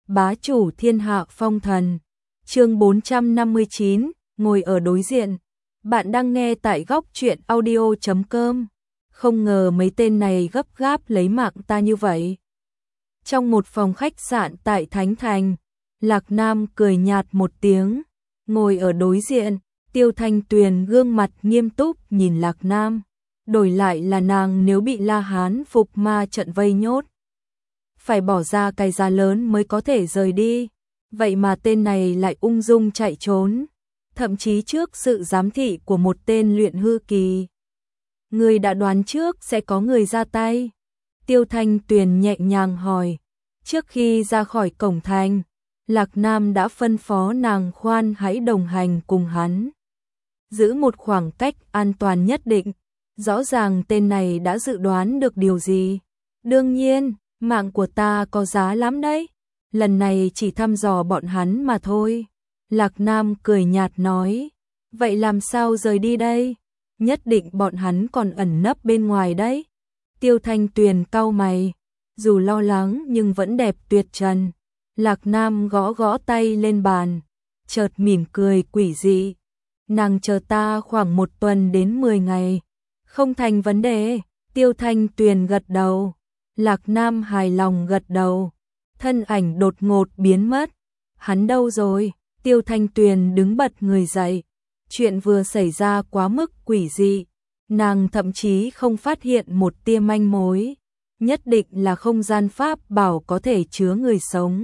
bá chủ thiên hạ phong thần. Chương 459, ngồi ở đối diện. Bạn đang nghe tại góc truyện audio.com. Không ngờ mấy tên này gấp gáp lấy mạng ta như vậy. Trong một phòng khách sạn tại Thánh Thành, Lạc Nam cười nhạt một tiếng, ngồi ở đối diện. Tiêu Thanh Tuyền gương mặt nghiêm túc nhìn Lạc Nam. Đổi lại là nàng nếu bị La Hán phục ma trận vây nhốt, phải bỏ ra cái giá lớn mới có thể rời đi. Vậy mà tên này lại ung dung chạy trốn, thậm chí trước sự giám thị của một tên luyện hư kỳ. Người đã đoán trước sẽ có người ra tay. Tiêu Thanh Tuyền nhẹ nhàng hỏi. Trước khi ra khỏi cổng thành, Lạc Nam đã phân phó nàng khoan hãy đồng hành cùng hắn, giữ một khoảng cách an toàn nhất định. Rõ ràng tên này đã dự đoán được điều gì. Đương nhiên, mạng của ta có giá lắm đấy. Lần này chỉ thăm dò bọn hắn mà thôi. Lạc Nam cười nhạt nói. Vậy làm sao rời đi đây? Nhất định bọn hắn còn ẩn nấp bên ngoài đấy. Tiêu Thanh Tuyền cau mày, dù lo lắng nhưng vẫn đẹp tuyệt trần. Lạc Nam gõ gõ tay lên bàn, chợt mỉm cười quỷ dị. Nàng chờ ta khoảng 1 tuần đến 10 ngày. Không thành vấn đề. Tiêu Thanh Tuyền gật đầu. Lạc Nam hài lòng gật đầu. Thân ảnh đột ngột biến mất. Hắn đâu rồi? Tiêu Thanh Tuyền đứng bật người dậy. Chuyện vừa xảy ra quá mức quỷ dị. Nàng thậm chí không phát hiện một tia manh mối. Nhất định là không gian pháp bảo có thể chứa người sống.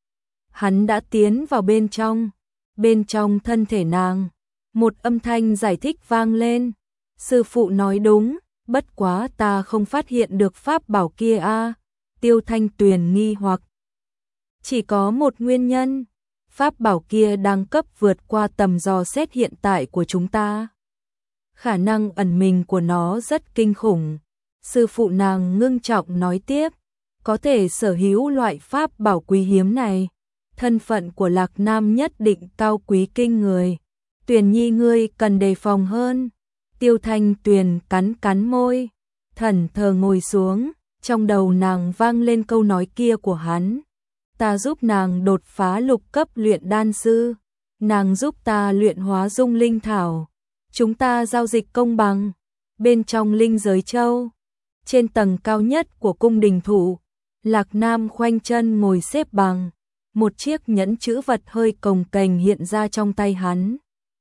Hắn đã tiến vào bên trong. Bên trong thân thể nàng, một âm thanh giải thích vang lên. Sư phụ nói đúng, bất quá ta không phát hiện được pháp bảo kia a. Tiêu Thanh Tuyền nghi hoặc. Chỉ có một nguyên nhân, pháp bảo kia đẳng cấp vượt qua tầm dò xét hiện tại của chúng ta. Khả năng ẩn mình của nó rất kinh khủng. Sư phụ nàng ngưng trọng nói tiếp, có thể sở hữu loại pháp bảo quý hiếm này. Thân phận của Lạc Nam nhất định cao quý kinh người. Tuyền Nhi ngươi cần đề phòng hơn. Tiêu Thanh Tuyền cắn cắn môi, thẫn thờ ngồi xuống. Trong đầu nàng vang lên câu nói kia của hắn. Ta giúp nàng đột phá lục cấp luyện đan sư, nàng giúp ta luyện hóa dung linh thảo. Chúng ta giao dịch công bằng. Bên trong linh giới châu, trên tầng cao nhất của cung đình thủ, Lạc Nam khoanh chân ngồi xếp bằng. Một chiếc nhẫn chữ vật hơi cồng kềnh hiện ra trong tay hắn.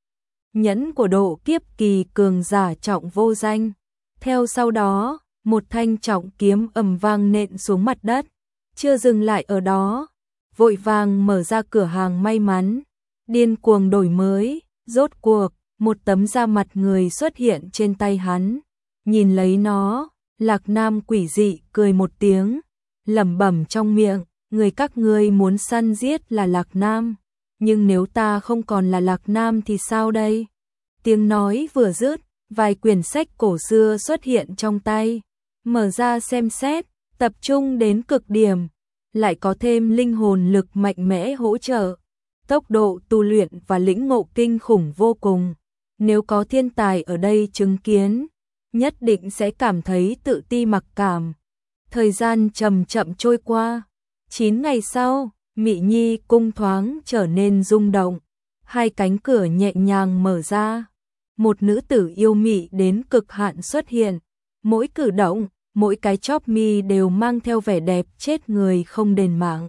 Nhẫn của độ kiếp kỳ cường giả trọng vô danh. Theo sau đó, một thanh trọng kiếm ầm vang nện xuống mặt đất. Chưa dừng lại ở đó, vội vàng mở ra cửa hàng may mắn, điên cuồng đổi mới. Rốt cuộc, một tấm da mặt người xuất hiện trên tay hắn. Nhìn lấy nó, Lạc Nam quỷ dị cười một tiếng, lẩm bẩm trong miệng. Người các ngươi muốn săn giết là Lạc Nam, nhưng nếu ta không còn là Lạc Nam thì sao đây? Tiếng nói vừa dứt, vài quyển sách cổ xưa xuất hiện trong tay, mở ra xem xét, tập trung đến cực điểm, lại có thêm linh hồn lực mạnh mẽ hỗ trợ, tốc độ tu luyện và lĩnh ngộ kinh khủng vô cùng. Nếu có thiên tài ở đây chứng kiến, nhất định sẽ cảm thấy tự ti mặc cảm. Thời gian chậm chậm trôi qua. 9 ngày sau, Mị Nhi cung thoáng trở nên rung động. 2 cánh cửa nhẹ nhàng mở ra. Một nữ tử yêu mị đến cực hạn xuất hiện. Mỗi cử động, mỗi cái chóp mi đều mang theo vẻ đẹp chết người không đền mạng.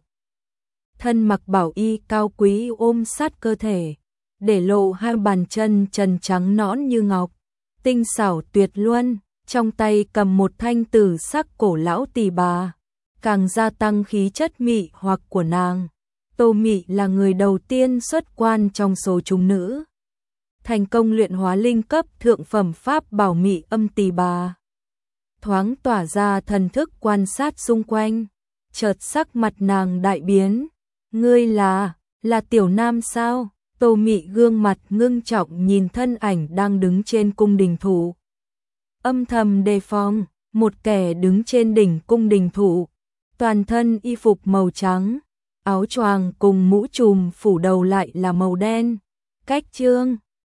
Thân mặc bảo y cao quý ôm sát cơ thể, để lộ 2 bàn chân trần trắng nõn như ngọc, tinh xảo tuyệt luân. Trong tay cầm một thanh tử sắc cổ lão tỳ bà, càng gia tăng khí chất mị hoặc của nàng. Tô Mị là người đầu tiên xuất quan trong số chúng nữ, thành công luyện hóa linh cấp thượng phẩm pháp bảo mị âm tỳ bà. Thoáng tỏa ra thần thức quan sát xung quanh, chợt sắc mặt nàng đại biến. Ngươi là Tiểu Nam sao? Tô Mị gương mặt ngưng trọng nhìn thân ảnh đang đứng trên cung đình thủ, âm thầm đề phòng. Một kẻ đứng trên đỉnh cung đình thủ, toàn thân y phục màu trắng, áo choàng cùng mũ trùm phủ đầu lại là màu đen. Cách trương